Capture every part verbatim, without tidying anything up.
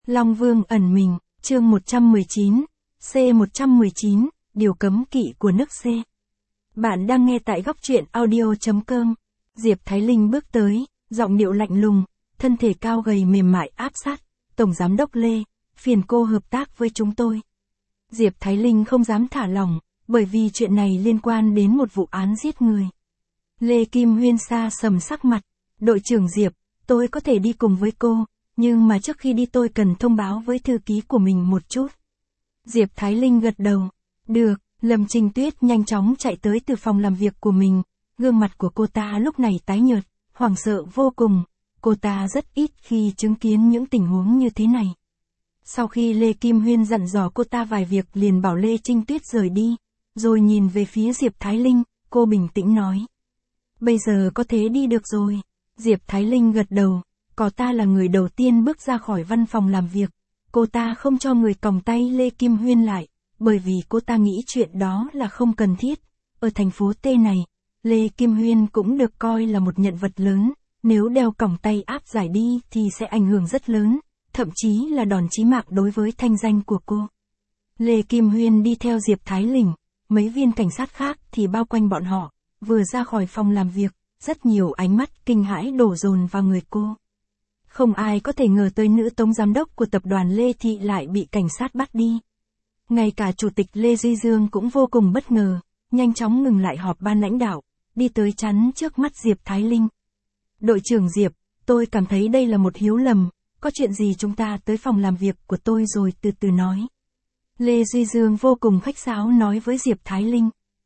Long Vương ẩn mình, chương một trăm mười chín, C một trăm mười chín, điều cấm kỵ của nước C. Bạn đang nghe tại góc truyện audio chấm com. Diệp Thái Linh bước tới, giọng điệu lạnh lùng, thân thể cao gầy mềm mại áp sát. Tổng Giám đốc Lê, phiền cô hợp tác với chúng tôi. Diệp Thái Linh không dám thả lỏng, bởi vì chuyện này liên quan đến một vụ án giết người. Lê Kim Huyên xa sầm sắc mặt, đội trưởng Diệp, tôi có thể đi cùng với cô, nhưng mà trước khi đi tôi cần thông báo với thư ký của mình một chút. Diệp Thái Linh gật đầu, được, Lâm Trinh Tuyết nhanh chóng chạy tới từ phòng làm việc của mình, gương mặt của cô ta lúc này tái nhợt, hoảng sợ vô cùng, cô ta rất ít khi chứng kiến những tình huống như thế này. Sau khi Lê Kim Huyên dặn dò cô ta vài việc liền bảo Lê Trinh Tuyết rời đi, rồi nhìn về phía Diệp Thái Linh, cô bình tĩnh nói. Bây giờ có thể đi được rồi. Diệp Thái Linh gật đầu, có ta là người đầu tiên bước ra khỏi văn phòng làm việc. Cô ta không cho người còng tay Lê Kim Huyên lại, bởi vì cô ta nghĩ chuyện đó là không cần thiết. Ở thành phố T này, Lê Kim Huyên cũng được coi là một nhân vật lớn, nếu đeo còng tay áp giải đi thì sẽ ảnh hưởng rất lớn, thậm chí là đòn chí mạng đối với thanh danh của cô. Lê Kim Huyên đi theo Diệp Thái Linh, mấy viên cảnh sát khác thì bao quanh bọn họ, vừa ra khỏi phòng làm việc, rất nhiều ánh mắt kinh hãi đổ dồn vào người cô. Không ai có thể ngờ tới nữ tổng giám đốc của tập đoàn Lê Thị lại bị cảnh sát bắt đi. Ngay cả chủ tịch Lê Duy Dương cũng vô cùng bất ngờ, nhanh chóng ngừng lại họp ban lãnh đạo, đi tới chắn trước mắt Diệp Thái Linh. Đội trưởng Diệp, tôi cảm thấy đây là một hiểu lầm, có chuyện gì chúng ta tới phòng làm việc của tôi rồi từ từ nói. Lê Duy Dương vô cùng khách sáo nói với Diệp Thái Linh.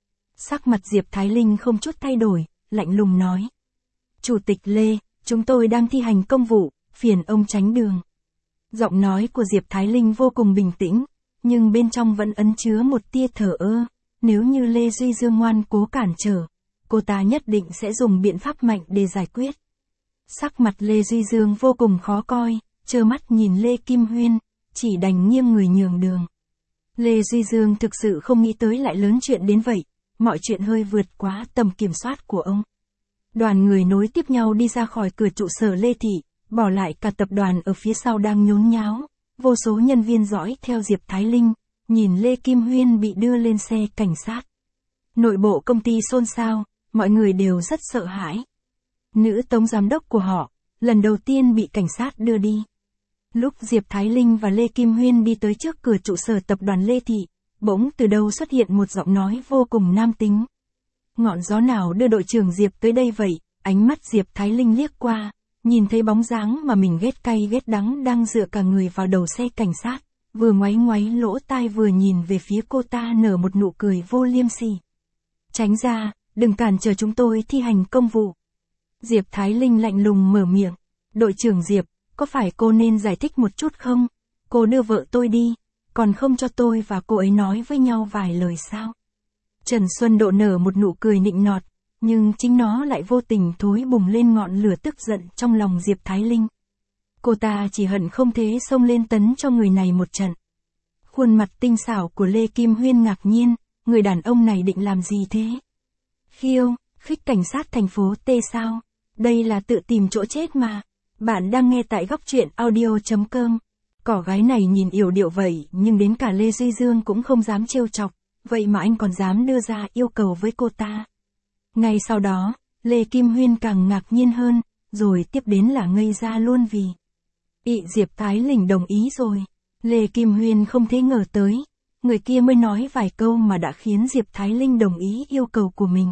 Sắc mặt Diệp Thái Linh không chút thay đổi, lạnh lùng nói. Chủ tịch Lê, chúng tôi đang thi hành công vụ, phiền ông tránh đường. Giọng nói của Diệp Thái Linh vô cùng bình tĩnh, nhưng bên trong vẫn ẩn chứa một tia thờ ơ. Nếu như Lê Duy Dương ngoan cố cản trở, cô ta nhất định sẽ dùng biện pháp mạnh để giải quyết. Sắc mặt Lê Duy Dương vô cùng khó coi, trơ mắt nhìn Lê Kim Huyên, chỉ đành nghiêng người nhường đường. Lê Duy Dương thực sự không nghĩ tới lại lớn chuyện đến vậy, mọi chuyện hơi vượt quá tầm kiểm soát của ông. Đoàn người nối tiếp nhau đi ra khỏi cửa trụ sở Lê Thị, bỏ lại cả tập đoàn ở phía sau đang nhốn nháo, vô số nhân viên dõi theo Diệp Thái Linh, nhìn Lê Kim Huyên bị đưa lên xe cảnh sát. Nội bộ công ty xôn xao, mọi người đều rất sợ hãi. Nữ tổng giám đốc của họ, lần đầu tiên bị cảnh sát đưa đi. Lúc Diệp Thái Linh và Lê Kim Huyên đi tới trước cửa trụ sở tập đoàn Lê Thị, bỗng từ đâu xuất hiện một giọng nói vô cùng nam tính. Ngọn gió nào đưa đội trưởng Diệp tới đây vậy? Ánh mắt Diệp Thái Linh liếc qua, nhìn thấy bóng dáng mà mình ghét cay ghét đắng đang dựa cả người vào đầu xe cảnh sát, vừa ngoáy ngoáy lỗ tai vừa nhìn về phía cô ta nở một nụ cười vô liêm sỉ. Tránh ra, đừng cản trở chúng tôi thi hành công vụ. Diệp Thái Linh lạnh lùng mở miệng. Đội trưởng Diệp, có phải cô nên giải thích một chút không? Cô đưa vợ tôi đi, còn không cho tôi và cô ấy nói với nhau vài lời sao? Trần Xuân Độ nở một nụ cười nịnh nọt, nhưng chính nó lại vô tình thối bùng lên ngọn lửa tức giận trong lòng Diệp Thái Linh. Cô ta chỉ hận không thế xông lên tấn cho người này một trận. Khuôn mặt tinh xảo của Lê Kim Huyên ngạc nhiên, người đàn ông này định làm gì thế? Khiêu, khích cảnh sát thành phố T sao? Đây là tự tìm chỗ chết mà. Bạn đang nghe tại góc truyện audio chấm com. Cỏ gái này nhìn yểu điệu vậy nhưng đến cả Lê Duy Dương cũng không dám trêu chọc, vậy mà anh còn dám đưa ra yêu cầu với cô ta. Ngay sau đó, Lê Kim Huyên càng ngạc nhiên hơn, rồi tiếp đến là ngây ra luôn vì ị Diệp Thái Linh đồng ý rồi. Lê Kim Huyên không thể ngờ tới, người kia mới nói vài câu mà đã khiến Diệp Thái Linh đồng ý yêu cầu của mình.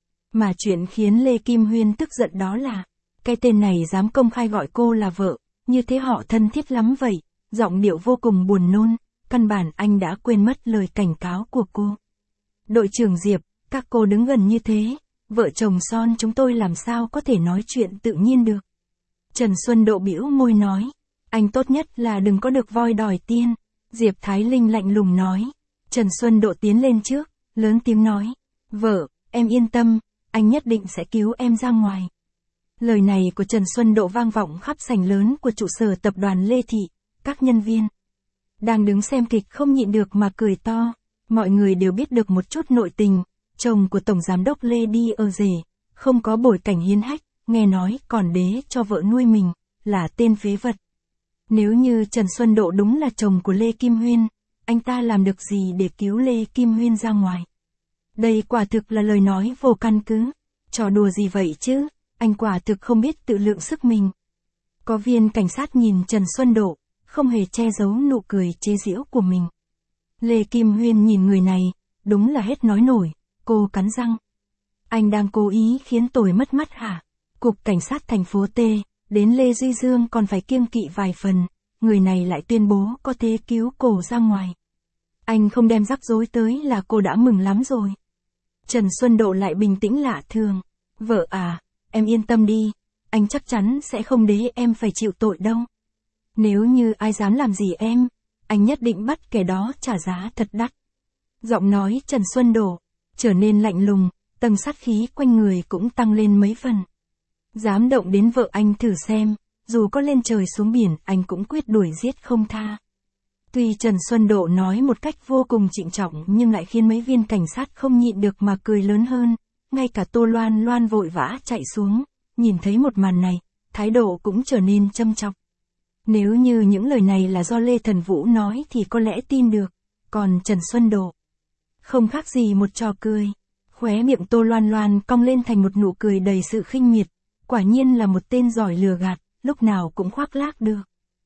Mà chuyện khiến Lê Kim Huyên tức giận đó là, cái tên này dám công khai gọi cô là vợ, như thế họ thân thiết lắm vậy, giọng điệu vô cùng buồn nôn, căn bản anh đã quên mất lời cảnh cáo của cô. Đội trưởng Diệp, các cô đứng gần như thế, vợ chồng son chúng tôi làm sao có thể nói chuyện tự nhiên được. Trần Xuân Độ bĩu môi nói, anh tốt nhất là đừng có được voi đòi tiên. Diệp Thái Linh lạnh lùng nói. Trần Xuân Độ tiến lên trước, lớn tiếng nói, vợ, em yên tâm, anh nhất định sẽ cứu em ra ngoài. Lời này của Trần Xuân Độ vang vọng khắp sảnh lớn của trụ sở tập đoàn Lê Thị, các nhân viên đang đứng xem kịch không nhịn được mà cười to. Mọi người đều biết được một chút nội tình, chồng của Tổng Giám đốc Lê đi ở rể, không có bối cảnh hiến hách, nghe nói còn đế cho vợ nuôi mình, là tên phế vật. Nếu như Trần Xuân Độ đúng là chồng của Lê Kim Huyên, anh ta làm được gì để cứu Lê Kim Huyên ra ngoài? Đây quả thực là lời nói vô căn cứ. Trò đùa gì vậy chứ, anh quả thực không biết tự lượng sức mình. Có viên cảnh sát nhìn Trần Xuân Độ, không hề che giấu nụ cười chế giễu của mình. Lê Kim Huyên nhìn người này, đúng là hết nói nổi, cô cắn răng. Anh đang cố ý khiến tôi mất mắt hả? Cục cảnh sát thành phố T, đến Lê Duy Dương còn phải kiêng kỵ vài phần, người này lại tuyên bố có thể cứu cô ra ngoài. Anh không đem rắc rối tới là cô đã mừng lắm rồi. Trần Xuân Độ lại bình tĩnh lạ thường. Vợ à, em yên tâm đi, anh chắc chắn sẽ không để em phải chịu tội đâu. Nếu như ai dám làm gì em, anh nhất định bắt kẻ đó trả giá thật đắt. Giọng nói Trần Xuân Độ trở nên lạnh lùng, tầng sát khí quanh người cũng tăng lên mấy phần. Dám động đến vợ anh thử xem, dù có lên trời xuống biển anh cũng quyết đuổi giết không tha. Tuy Trần Xuân Độ nói một cách vô cùng trịnh trọng nhưng lại khiến mấy viên cảnh sát không nhịn được mà cười lớn hơn, ngay cả Tô Loan Loan vội vã chạy xuống, nhìn thấy một màn này, thái độ cũng trở nên châm chọc. Nếu như những lời này là do Lê Thần Vũ nói thì có lẽ tin được, còn Trần Xuân Độ không khác gì một trò cười. Khóe miệng Tô Loan Loan cong lên thành một nụ cười đầy sự khinh miệt, quả nhiên là một tên giỏi lừa gạt, lúc nào cũng khoác lác được.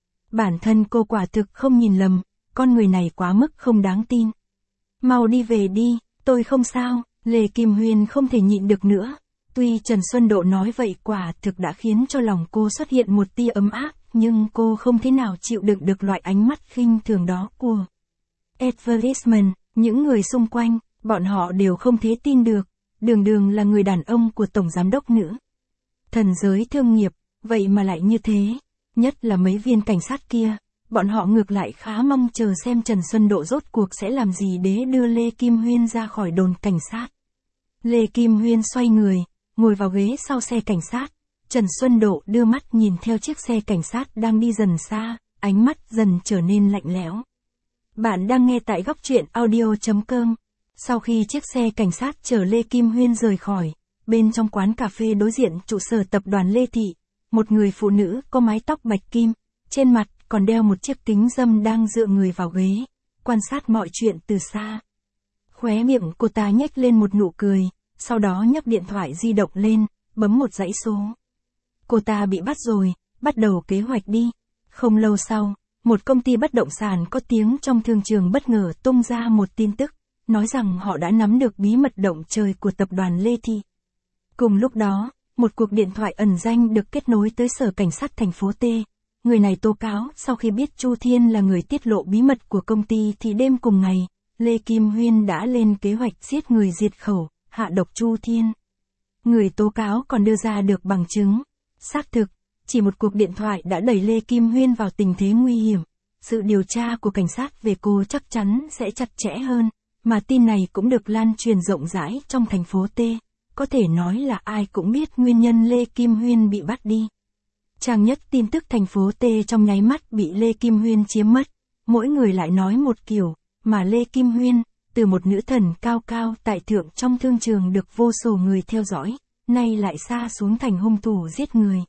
Bản thân cô quả thực không nhìn lầm, con người này quá mức không đáng tin. Mau đi về đi, tôi không sao, Lê Kim Huyên không thể nhịn được nữa. Tuy Trần Xuân Độ nói vậy quả thực đã khiến cho lòng cô xuất hiện một tia ấm áp, nhưng cô không thể nào chịu đựng được loại ánh mắt khinh thường đó của advertisement, những người xung quanh, bọn họ đều không thể tin được, đường đường là người đàn ông của tổng giám đốc nữ. Thần giới thương nghiệp, vậy mà lại như thế, nhất là mấy viên cảnh sát kia, bọn họ ngược lại khá mong chờ xem Trần Xuân Độ rốt cuộc sẽ làm gì để đưa Lê Kim Huyên ra khỏi đồn cảnh sát. Lê Kim Huyên xoay người, ngồi vào ghế sau xe cảnh sát, Trần Xuân Độ đưa mắt nhìn theo chiếc xe cảnh sát đang đi dần xa, ánh mắt dần trở nên lạnh lẽo. Bạn đang nghe tại góc truyện audio chấm com. Sau khi chiếc xe cảnh sát chở Lê Kim Huyên rời khỏi, bên trong quán cà phê đối diện trụ sở tập đoàn Lê Thị, một người phụ nữ có mái tóc bạch kim, trên mặt còn đeo một chiếc kính râm đang dựa người vào ghế, quan sát mọi chuyện từ xa. Khóe miệng cô ta nhếch lên một nụ cười, sau đó nhấc điện thoại di động lên, bấm một dãy số. Cô ta bị bắt rồi, bắt đầu kế hoạch đi. Không lâu sau, một công ty bất động sản có tiếng trong thương trường bất ngờ tung ra một tin tức, nói rằng họ đã nắm được bí mật động trời của tập đoàn Lê Thị. Cùng lúc đó, một cuộc điện thoại ẩn danh được kết nối tới sở cảnh sát thành phố T. Người này tố cáo sau khi biết Chu Thiên là người tiết lộ bí mật của công ty thì đêm cùng ngày, Lê Kim Huyên đã lên kế hoạch giết người diệt khẩu, hạ độc Chu Thiên. Người tố cáo còn đưa ra được bằng chứng. Xác thực, chỉ một cuộc điện thoại đã đẩy Lê Kim Huyên vào tình thế nguy hiểm. Sự điều tra của cảnh sát về cô chắc chắn sẽ chặt chẽ hơn, mà tin này cũng được lan truyền rộng rãi trong thành phố T. Có thể nói là ai cũng biết nguyên nhân Lê Kim Huyên bị bắt đi. Trang nhất tin tức thành phố T trong nháy mắt bị Lê Kim Huyên chiếm mất. Mỗi người lại nói một kiểu, mà Lê Kim Huyên, từ một nữ thần cao cao tại thượng trong thương trường được vô số người theo dõi, nay lại sa xuống thành hung thủ giết người.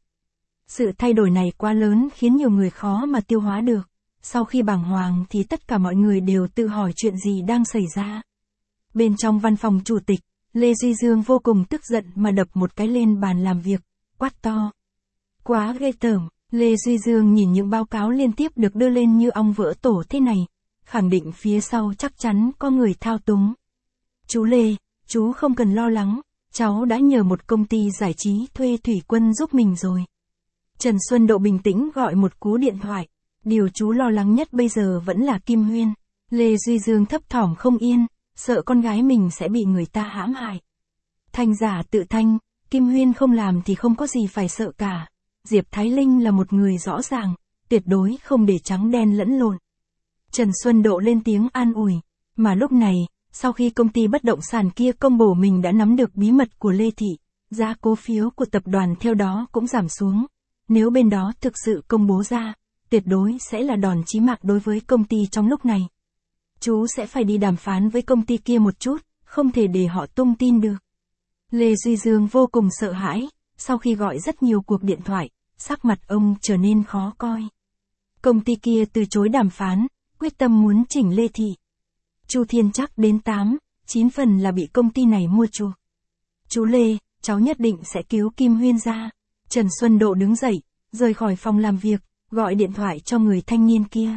Sự thay đổi này quá lớn khiến nhiều người khó mà tiêu hóa được. Sau khi bàng hoàng thì tất cả mọi người đều tự hỏi chuyện gì đang xảy ra. Bên trong văn phòng chủ tịch, Lê Duy Dương vô cùng tức giận mà đập một cái lên bàn làm việc, quát to. Quá ghê tởm, Lê Duy Dương nhìn những báo cáo liên tiếp được đưa lên như ong vỡ tổ thế này, khẳng định phía sau chắc chắn có người thao túng. Chú Lê, chú không cần lo lắng, cháu đã nhờ một công ty giải trí thuê thủy quân giúp mình rồi. Trần Xuân Độ bình tĩnh gọi một cú điện thoại, điều chú lo lắng nhất bây giờ vẫn là Kim Huyên. Lê Duy Dương thấp thỏm không yên, sợ con gái mình sẽ bị người ta hãm hại. Thanh giả tự thanh, Kim Huyên không làm thì không có gì phải sợ cả. Diệp Thái Linh là một người rõ ràng, tuyệt đối không để trắng đen lẫn lộn. Trần Xuân Độ lên tiếng an ủi, mà lúc này, sau khi công ty bất động sản kia công bố mình đã nắm được bí mật của Lê Thị, giá cổ phiếu của tập đoàn theo đó cũng giảm xuống. Nếu bên đó thực sự công bố ra, tuyệt đối sẽ là đòn chí mạng đối với công ty trong lúc này. Chú sẽ phải đi đàm phán với công ty kia một chút, không thể để họ tung tin được. Lê Duy Dương vô cùng sợ hãi, sau khi gọi rất nhiều cuộc điện thoại, sắc mặt ông trở nên khó coi. Công ty kia từ chối đàm phán, quyết tâm muốn chỉnh Lê Thị. Chu Thiên chắc đến tám, chín phần là bị công ty này mua chuộc. Chú Lê, cháu nhất định sẽ cứu Kim Huyên ra. Trần Xuân Độ đứng dậy, rời khỏi phòng làm việc, gọi điện thoại cho người thanh niên kia.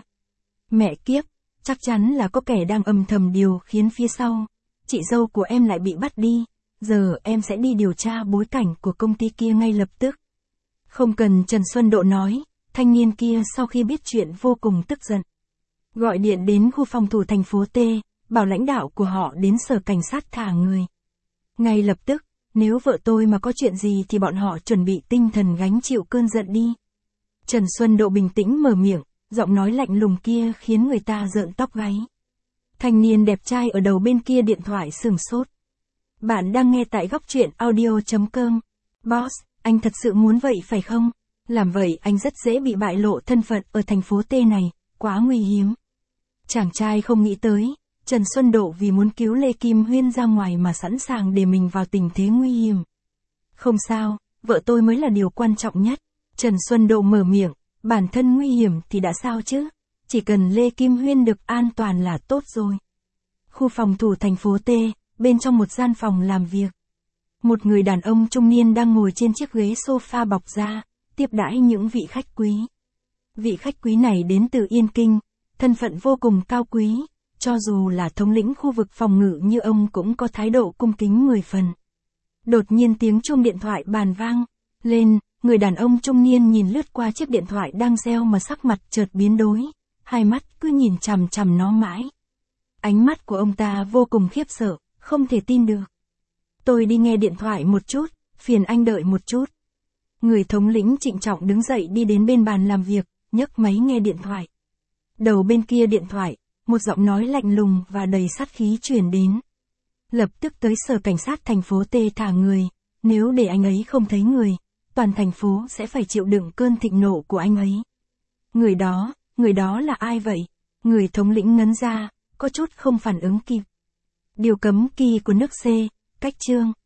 Mẹ kiếp, chắc chắn là có kẻ đang âm thầm điều khiến phía sau. Chị dâu của em lại bị bắt đi, giờ em sẽ đi điều tra bối cảnh của công ty kia ngay lập tức. Không cần Trần Xuân Độ nói, thanh niên kia sau khi biết chuyện vô cùng tức giận. Gọi điện đến khu phòng thủ thành phố T, bảo lãnh đạo của họ đến sở cảnh sát thả người. Ngay lập tức, nếu vợ tôi mà có chuyện gì thì bọn họ chuẩn bị tinh thần gánh chịu cơn giận đi. Trần Xuân Độ bình tĩnh mở miệng, giọng nói lạnh lùng kia khiến người ta rợn tóc gáy. Thanh niên đẹp trai ở đầu bên kia điện thoại sửng sốt. Bạn đang nghe tại góc truyện audio chấm com. Boss, anh thật sự muốn vậy phải không? Làm vậy anh rất dễ bị bại lộ thân phận ở thành phố T này, quá nguy hiểm. Chàng trai không nghĩ tới, Trần Xuân Độ vì muốn cứu Lê Kim Huyên ra ngoài mà sẵn sàng để mình vào tình thế nguy hiểm. Không sao, vợ tôi mới là điều quan trọng nhất. Trần Xuân Độ mở miệng, bản thân nguy hiểm thì đã sao chứ? Chỉ cần Lê Kim Huyên được an toàn là tốt rồi. Khu phòng thủ thành phố T, bên trong một gian phòng làm việc. Một người đàn ông trung niên đang ngồi trên chiếc ghế sofa bọc da, tiếp đãi những vị khách quý. Vị khách quý này đến từ Yên Kinh, thân phận vô cùng cao quý, cho dù là thống lĩnh khu vực phòng ngự như ông cũng có thái độ cung kính mười phần. Đột nhiên tiếng chuông điện thoại bàn vang lên, người đàn ông trung niên nhìn lướt qua chiếc điện thoại đang reo mà sắc mặt chợt biến đổi, hai mắt cứ nhìn chằm chằm nó mãi. Ánh mắt của ông ta vô cùng khiếp sợ, không thể tin được. Tôi đi nghe điện thoại một chút, phiền anh đợi một chút. Người thống lĩnh trịnh trọng đứng dậy đi đến bên bàn làm việc, nhấc máy nghe điện thoại. Đầu bên kia điện thoại, một giọng nói lạnh lùng và đầy sát khí truyền đến. Lập tức tới sở cảnh sát thành phố T thả người, nếu để anh ấy không thấy người, toàn thành phố sẽ phải chịu đựng cơn thịnh nộ của anh ấy. Người đó, người đó là ai vậy? Người thống lĩnh ngấn ra, có chút không phản ứng kịp. Điều cấm kỵ của nước C, cách chương.